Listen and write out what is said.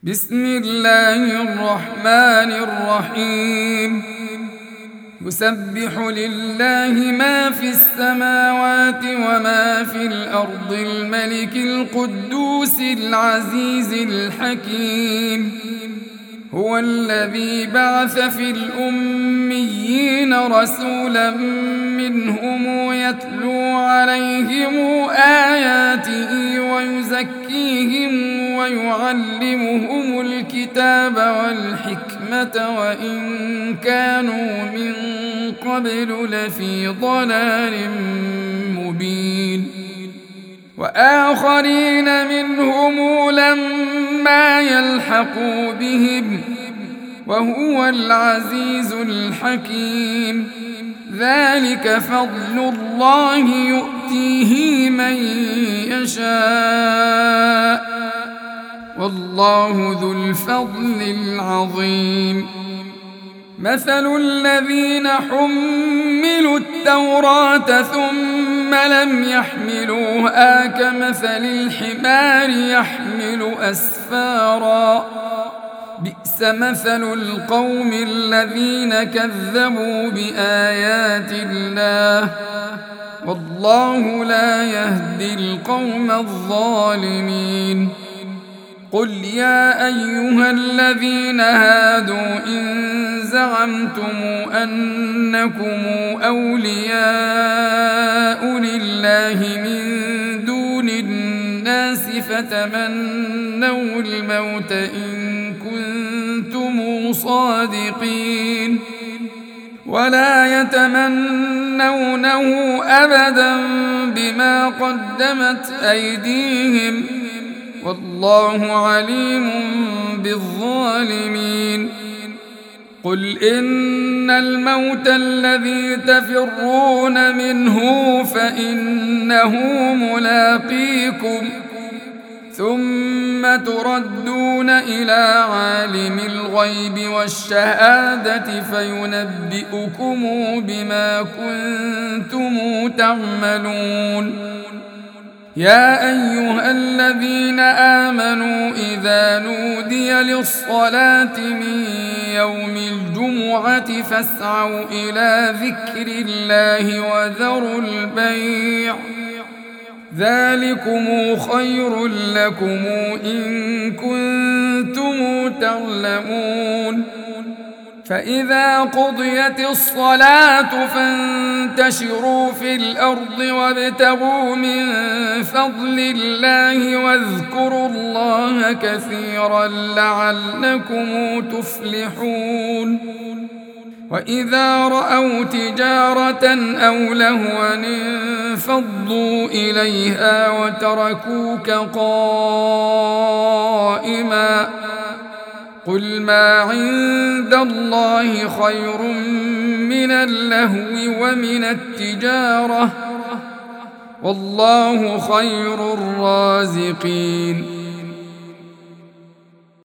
بسم الله الرحمن الرحيم. يسبح لله ما في السماوات وما في الأرض الملك القدوس العزيز الحكيم. هو الذي بعث في الأميين رسولا منهم يتلو عليهم آياته ويزكيهم ويعلمهم الكتاب والحكمة وإن كانوا من قبل لفي ضلال مبين. وآخرين منهم لما يلحقوا بهم وهو العزيز الحكيم. ذلك فضل الله يؤتيه من يشاء والله ذو الفضل العظيم. مثل الذين حملوا التوراة ثم لم يحملوها كمثل الحمار يحمل أسفارا. بئس مثل القوم الذين كذبوا بآيات الله والله لا يهدي القوم الظالمين. قل يا أيها الذين هادوا إن زعمتم أنكم أولياء لله من دون الناس فتمنوا الموت إن كنتم صادقين ولا يتمنونه أبدا بما قدمت أيديهم والله عليم بالظالمين. قل إن الموت الذي تفرون منه فإنه ملاقيكم ثم تردون إلى عالم الغيب والشهادة فينبئكم بما كنتم تعملون. يا أيها الذين آمنوا إذا نودي للصلاة من يوم الجمعة فاسعوا إلى ذكر الله وذروا البيع ذلكم خير لكم إن كنتم تعلمون. فإذا قضيت الصلاة فانتشروا في الأرض وابتغوا من فضل الله واذكروا الله كثيرا لعلكم تفلحون. وإذا رأوا تجارة أو لهوا انفضوا إليها وتركوك قائما. قل ما عند الله خير من اللهو ومن التجارة والله خير الرازقين.